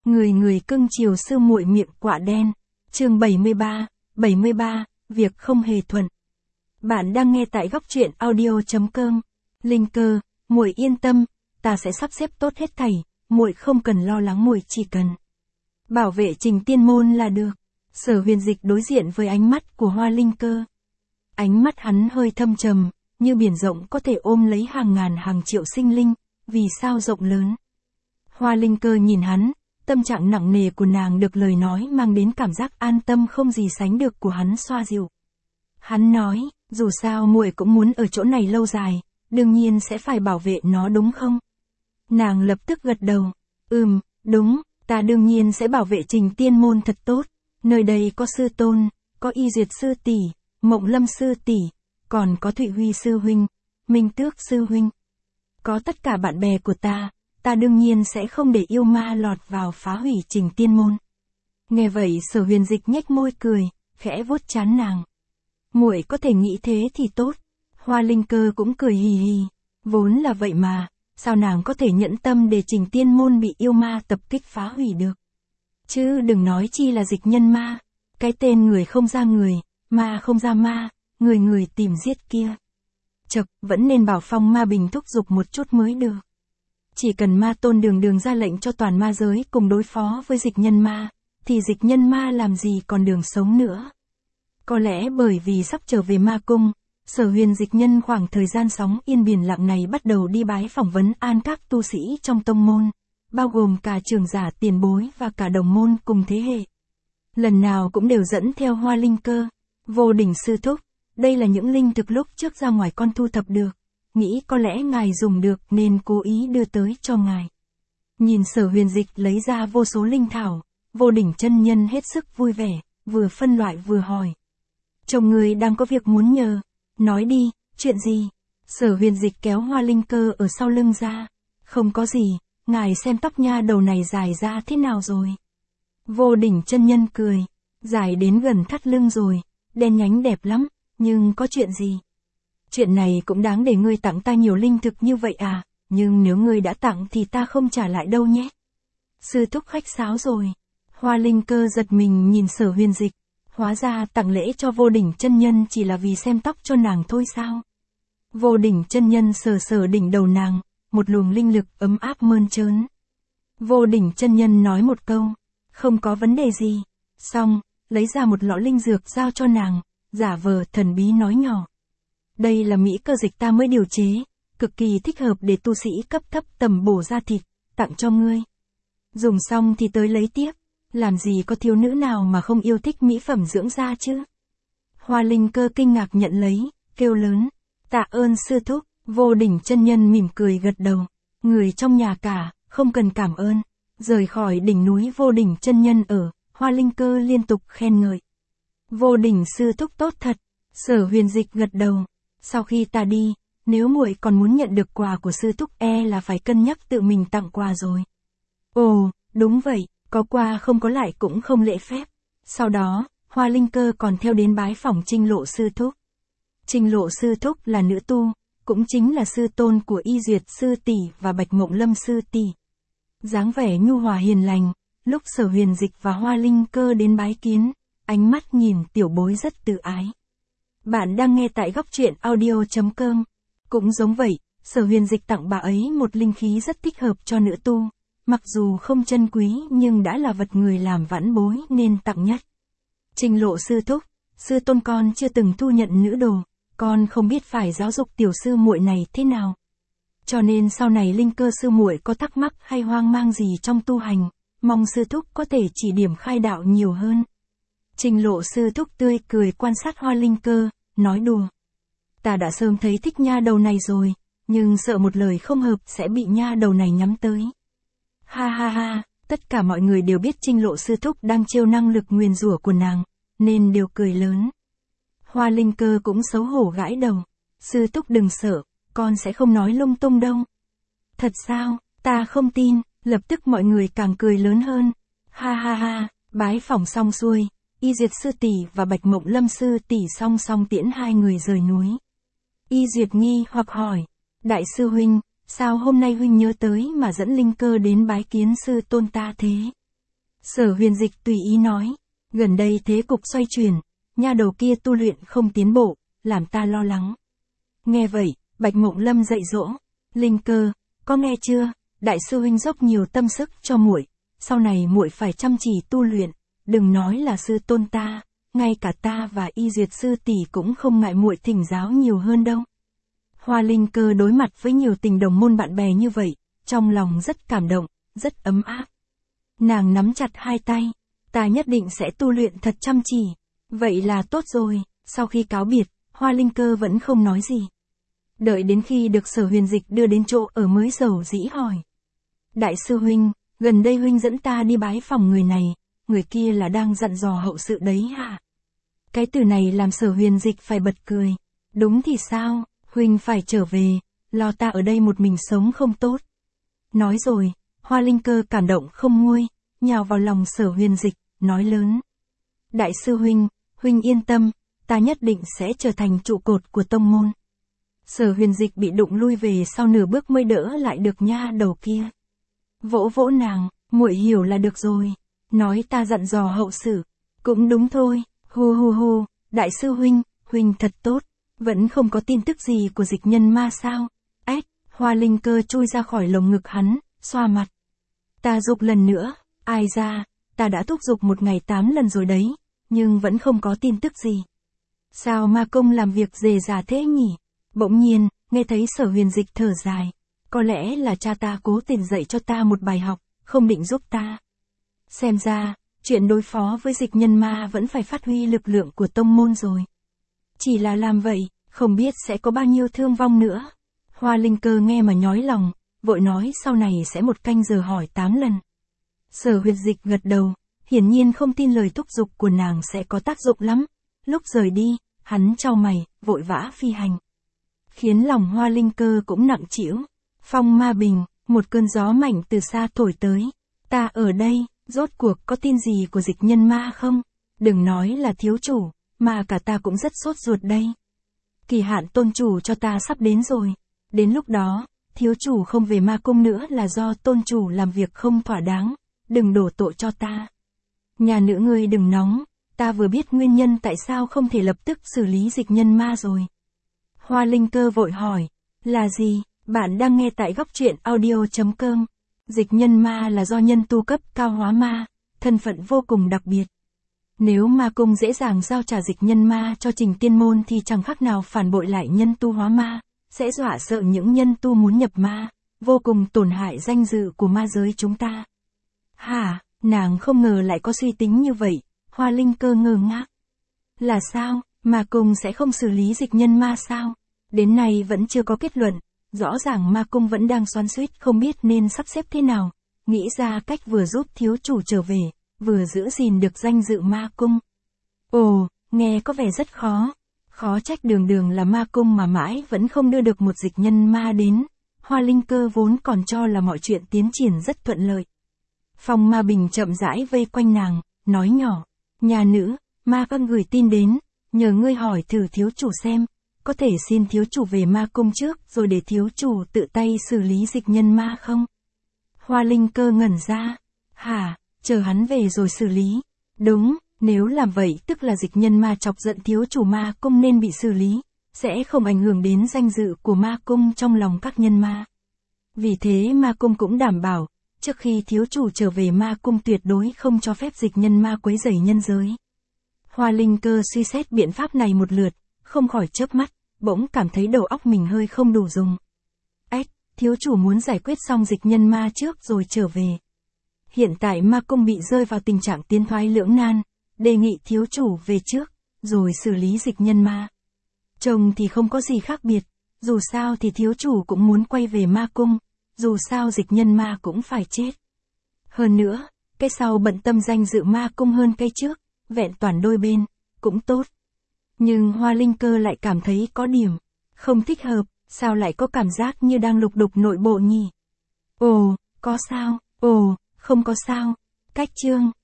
Người người cưng chiều sư muội miệng quạ đen. Chương 73, việc không hề thuận. Bạn đang nghe tại góc truyện audio.com. Linh Cơ, muội yên tâm, ta sẽ sắp xếp tốt hết thảy, muội không cần lo lắng, muội chỉ cần bảo vệ Trình Tiên Môn là được. Sở Huyền Dịch đối diện với ánh mắt của Hoa Linh Cơ. Ánh mắt hắn hơi thâm trầm, như biển rộng có thể ôm lấy hàng ngàn hàng triệu sinh linh, vì sao rộng lớn. Hoa Linh Cơ nhìn hắn, tâm trạng nặng nề của nàng được lời nói mang đến cảm giác an tâm không gì sánh được của hắn xoa dịu. Hắn nói, dù sao muội cũng muốn ở chỗ này lâu dài, đương nhiên sẽ phải bảo vệ nó đúng không? Nàng lập tức gật đầu, đúng, ta đương nhiên sẽ bảo vệ Trình Tiên Môn thật tốt, nơi đây có sư tôn, có Y Duyệt sư tỷ, Mộng Lâm sư tỷ, còn có Thụy Huy sư huynh, Minh Tước sư huynh. Có tất cả bạn bè của ta đương nhiên sẽ không để yêu ma lọt vào phá hủy Trình Tiên Môn. Nghe vậy Sở Huyền Dịch nhếch môi cười, khẽ vuốt trán nàng. Muội có thể nghĩ thế thì tốt. Hoa Linh Cơ cũng cười hì hì, vốn là vậy mà, sao nàng có thể nhẫn tâm để Trình Tiên Môn bị yêu ma tập kích phá hủy được. Chứ đừng nói chi là dịch nhân ma, cái tên người không ra người, ma không ra ma, người người tìm giết kia. Chậc, vẫn nên bảo Phong Ma Bình thúc giục một chút mới được. Chỉ cần ma tôn đường ra lệnh cho toàn ma giới cùng đối phó với dịch nhân ma, thì dịch nhân ma làm gì còn đường sống nữa. Có lẽ bởi vì sắp trở về ma cung, Sở Huyền Dịch nhân khoảng thời gian sóng yên biển lặng này bắt đầu đi bái phỏng vấn an các tu sĩ trong tông môn, bao gồm cả trưởng giả tiền bối và cả đồng môn cùng thế hệ. Lần nào cũng đều dẫn theo Hoa Linh Cơ, Vô Đỉnh sư thúc, đây là những linh thực lúc trước ra ngoài con thu thập được. Nghĩ có lẽ ngài dùng được nên cố ý đưa tới cho ngài. Nhìn Sở Huyền Dịch lấy ra vô số linh thảo, Vô Đỉnh chân nhân hết sức vui vẻ, vừa phân loại vừa hỏi. Chồng người đang có việc muốn nhờ, nói đi, chuyện gì? Sở Huyền Dịch kéo Hoa Linh Cơ ở sau lưng ra. Không có gì, ngài xem tóc nha đầu này dài ra thế nào rồi? Vô Đỉnh chân nhân cười, dài đến gần thắt lưng rồi, đen nhánh đẹp lắm, nhưng có chuyện gì? Chuyện này cũng đáng để ngươi tặng ta nhiều linh thực như vậy à, nhưng nếu ngươi đã tặng thì ta không trả lại đâu nhé. Sư thúc khách sáo rồi. Hoa Linh Cơ giật mình nhìn Sở Huyền Dịch, hóa ra tặng lễ cho Vô Đỉnh chân nhân chỉ là vì xem tóc cho nàng thôi sao? Vô Đỉnh chân nhân sờ đỉnh đầu nàng, một luồng linh lực ấm áp mơn trớn. Vô Đỉnh chân nhân nói một câu, không có vấn đề gì. Xong, lấy ra một lọ linh dược giao cho nàng, giả vờ thần bí nói nhỏ. Đây là mỹ cơ dịch ta mới điều chế, cực kỳ thích hợp để tu sĩ cấp thấp tầm bổ ra thịt, tặng cho ngươi. Dùng xong thì tới lấy tiếp, làm gì có thiếu nữ nào mà không yêu thích mỹ phẩm dưỡng da chứ. Hoa Linh Cơ kinh ngạc nhận lấy, kêu lớn, tạ ơn sư thúc. Vô Đỉnh chân nhân mỉm cười gật đầu, người trong nhà cả, không cần cảm ơn. Rời khỏi đỉnh núi Vô Đỉnh chân nhân ở, Hoa Linh Cơ liên tục khen ngợi. Vô Đỉnh sư thúc tốt thật. Sở Huyền Dịch gật đầu. Sau khi ta đi, nếu muội còn muốn nhận được quà của sư thúc là phải cân nhắc tự mình tặng quà rồi. Ồ, đúng vậy, có quà không có lại cũng không lễ phép. Sau đó, Hoa Linh Cơ còn theo đến bái phỏng Trinh Lộ sư thúc. Trinh Lộ sư thúc là nữ tu, cũng chính là sư tôn của Y Duyệt sư tỷ và Bạch Mộng Lâm sư tỷ. Dáng vẻ nhu hòa hiền lành, lúc Sở Huyền Dịch và Hoa Linh Cơ đến bái kiến, ánh mắt nhìn tiểu bối rất tự ái. Bạn đang nghe tại góc truyện audio.com. Cũng giống vậy, Sở Huyền Dịch tặng bà ấy một linh khí rất thích hợp cho nữ tu. Mặc dù không chân quý nhưng đã là vật người làm vãn bối nên tặng nhất. Trình Lộ sư thúc, sư tôn con chưa từng thu nhận nữ đồ, con không biết phải giáo dục tiểu sư muội này thế nào. Cho nên sau này Linh Cơ sư muội có thắc mắc hay hoang mang gì trong tu hành, mong sư thúc có thể chỉ điểm khai đạo nhiều hơn. Trình Lộ sư thúc tươi cười quan sát Hoa Linh Cơ, nói đùa. Ta đã sớm thấy thích nha đầu này rồi, nhưng sợ một lời không hợp sẽ bị nha đầu này nhắm tới. Ha ha ha, tất cả mọi người đều biết Trình Lộ sư thúc đang trêu năng lực nguyền rủa của nàng, nên đều cười lớn. Hoa Linh Cơ cũng xấu hổ gãi đầu. Sư thúc đừng sợ, con sẽ không nói lung tung đâu. Thật sao, ta không tin, lập tức mọi người càng cười lớn hơn. Ha ha ha, bái phỏng xong xuôi. Y Duyệt sư tỷ và Bạch Mộng Lâm sư tỷ song song tiễn hai người rời núi. Y Duyệt nghi hoặc hỏi, đại sư huynh, sao hôm nay huynh nhớ tới mà dẫn Linh Cơ đến bái kiến sư tôn ta thế? Sở Huyền Dịch tùy ý nói. Gần đây thế cục xoay chuyển, nha đầu kia tu luyện không tiến bộ, làm ta lo lắng. Nghe vậy, Bạch Mộng Lâm dạy dỗ. Linh Cơ, có nghe chưa? Đại sư huynh dốc nhiều tâm sức cho muội, sau này muội phải chăm chỉ tu luyện, đừng nói là sư tôn ta, ngay cả ta và Y Duyệt sư tỷ cũng không ngại muội thỉnh giáo nhiều hơn đâu. Hoa Linh Cơ đối mặt với nhiều tình đồng môn bạn bè như vậy, trong lòng rất cảm động, rất ấm áp. Nàng nắm chặt hai tay, ta nhất định sẽ tu luyện thật chăm chỉ. Vậy là tốt rồi. Sau khi cáo biệt, Hoa Linh Cơ vẫn không nói gì. Đợi đến khi được Sở Huyền Dịch đưa đến chỗ ở mới dầu dĩ hỏi. Đại sư huynh, gần đây huynh dẫn ta đi bái phòng người này, người kia là đang dặn dò hậu sự đấy hả? Cái từ này làm Sở Huyền Dịch phải bật cười. Đúng thì sao, huynh phải trở về, lo ta ở đây một mình sống không tốt. Nói rồi, Hoa Linh Cơ cảm động không nguôi, nhào vào lòng Sở Huyền Dịch, nói lớn. Đại sư huynh, huynh yên tâm, ta nhất định sẽ trở thành trụ cột của tông môn. Sở Huyền Dịch bị đụng lui về sau nửa bước mới đỡ lại được nha đầu kia. Vỗ vỗ nàng, muội hiểu là được rồi. Nói ta dặn dò hậu sự. Cũng đúng thôi, hu hu hu, đại sư huynh, huynh thật tốt. Vẫn không có tin tức gì của Dịch Nhân Ma sao? Ếch, Hoa Linh Cơ chui ra khỏi lồng ngực hắn, xoa mặt. Ta dục lần nữa, ai ra, ta đã thúc giục một ngày 8 lần rồi đấy, nhưng vẫn không có tin tức gì. Sao ma công làm việc dề dà thế nhỉ? Bỗng nhiên, nghe thấy Sở Huyền Dịch thở dài. Có lẽ là cha ta cố tình dạy cho ta một bài học, không định giúp ta. Xem ra, chuyện đối phó với Dịch Nhân Ma vẫn phải phát huy lực lượng của tông môn rồi. Chỉ là làm vậy, không biết sẽ có bao nhiêu thương vong nữa. Hoa Linh Cơ nghe mà nhói lòng, vội nói sau này sẽ một canh giờ hỏi 8 lần. Sở Huyền Dịch gật đầu, hiển nhiên không tin lời thúc giục của nàng sẽ có tác dụng lắm. Lúc rời đi, hắn chau mày, vội vã phi hành. Khiến lòng Hoa Linh Cơ cũng nặng trĩu. Phong Ma Bình, một cơn gió mạnh từ xa thổi tới. Ta ở đây, rốt cuộc có tin gì của Dịch Nhân Ma không? Đừng nói là thiếu chủ, mà cả ta cũng rất sốt ruột đây. Kỳ hạn tôn chủ cho ta sắp đến rồi. Đến lúc đó, thiếu chủ không về ma cung nữa là do tôn chủ làm việc không thỏa đáng. Đừng đổ tội cho ta. Nhà nữ ngươi đừng nóng, ta vừa biết nguyên nhân tại sao không thể lập tức xử lý Dịch Nhân Ma rồi. Hoa Linh Cơ vội hỏi, là gì? Bạn đang nghe tại góc truyện audio.com. Dịch Nhân Ma là do nhân tu cấp cao hóa ma, thân phận vô cùng đặc biệt. Nếu ma cung dễ dàng giao trả Dịch Nhân Ma cho Trình Tiên Môn thì chẳng khác nào phản bội lại nhân tu hóa ma, sẽ dọa sợ những nhân tu muốn nhập ma, vô cùng tổn hại danh dự của ma giới chúng ta. Hả, nàng không ngờ lại có suy tính như vậy, Hoa Linh Cơ ngơ ngác. Là sao, ma cung sẽ không xử lý Dịch Nhân Ma sao? Đến nay vẫn chưa có kết luận, rõ ràng ma cung vẫn đang xoắn xuýt không biết nên sắp xếp thế nào, nghĩ ra cách vừa giúp thiếu chủ trở về, vừa giữ gìn được danh dự ma cung. Ồ, nghe có vẻ rất khó. Khó trách đường đường là ma cung mà mãi vẫn không đưa được một Dịch Nhân Ma đến. Hoa Linh Cơ vốn còn cho là mọi chuyện tiến triển rất thuận lợi. Phong Ma Bình chậm rãi vây quanh nàng, nói nhỏ. Nhà nữ, ma con gửi tin đến, nhờ ngươi hỏi thử thiếu chủ xem, có thể xin thiếu chủ về ma cung trước rồi để thiếu chủ tự tay xử lý Dịch Nhân Ma không? Hoa Linh Cơ ngẩn ra. Hả, chờ hắn về rồi xử lý. Đúng, nếu làm vậy tức là Dịch Nhân Ma chọc giận thiếu chủ ma cung nên bị xử lý, sẽ không ảnh hưởng đến danh dự của ma cung trong lòng các nhân ma. Vì thế ma cung cũng đảm bảo, trước khi thiếu chủ trở về ma cung tuyệt đối không cho phép Dịch Nhân Ma quấy rầy nhân giới. Hoa Linh Cơ suy xét biện pháp này một lượt, không khỏi chớp mắt, bỗng cảm thấy đầu óc mình hơi không đủ dùng. Ếch, thiếu chủ muốn giải quyết xong Dịch Nhân Ma trước rồi trở về. Hiện tại ma cung bị rơi vào tình trạng tiến thoái lưỡng nan, đề nghị thiếu chủ về trước, rồi xử lý Dịch Nhân Ma. Trông thì không có gì khác biệt, dù sao thì thiếu chủ cũng muốn quay về ma cung, dù sao Dịch Nhân Ma cũng phải chết. Hơn nữa, cái sau bận tâm danh dự ma cung hơn cái trước, vẹn toàn đôi bên, cũng tốt. Nhưng Hoa Linh Cơ lại cảm thấy có điểm không thích hợp, sao lại có cảm giác như đang lục đục nội bộ nhỉ? Ồ, có sao? Ồ, không có sao. Cách chương